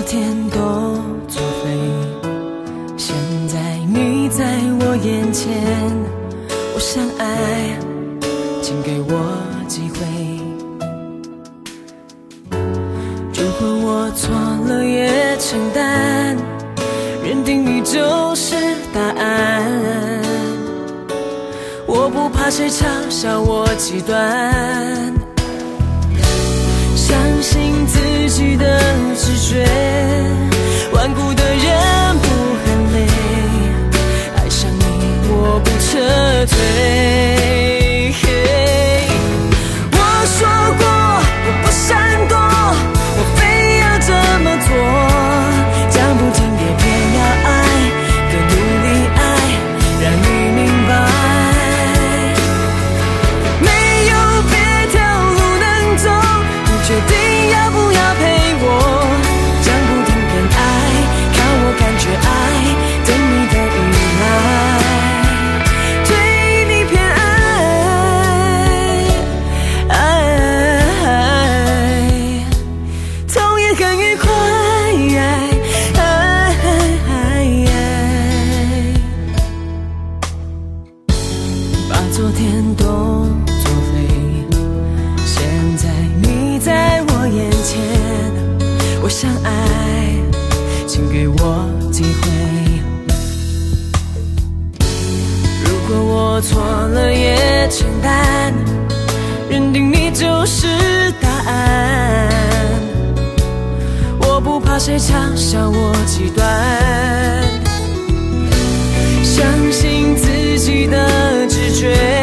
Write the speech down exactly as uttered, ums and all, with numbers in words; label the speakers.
Speaker 1: 天都作废，现在你在我眼前，我想爱，请给我机会。如果我错了也承担，认定你就是答案，我不怕谁嘲笑我极端，相信自己的直觉，顽固的人不很累，爱上你我不撤退。我说过我不闪躲，我非要这么做，讲不听也偏要爱，更努力爱，让你明白，没有别条路能走，你决定要不要陪我，讲不听偏爱，看我感觉爱，等你的依赖，对你偏爱，爱痛也很愉快，把昨天都作废，现在你在我眼前，我想爱，请给我机会。如果我错了也承担，认定你就是答案，我不怕谁嘲笑我极端，相信自己的直觉，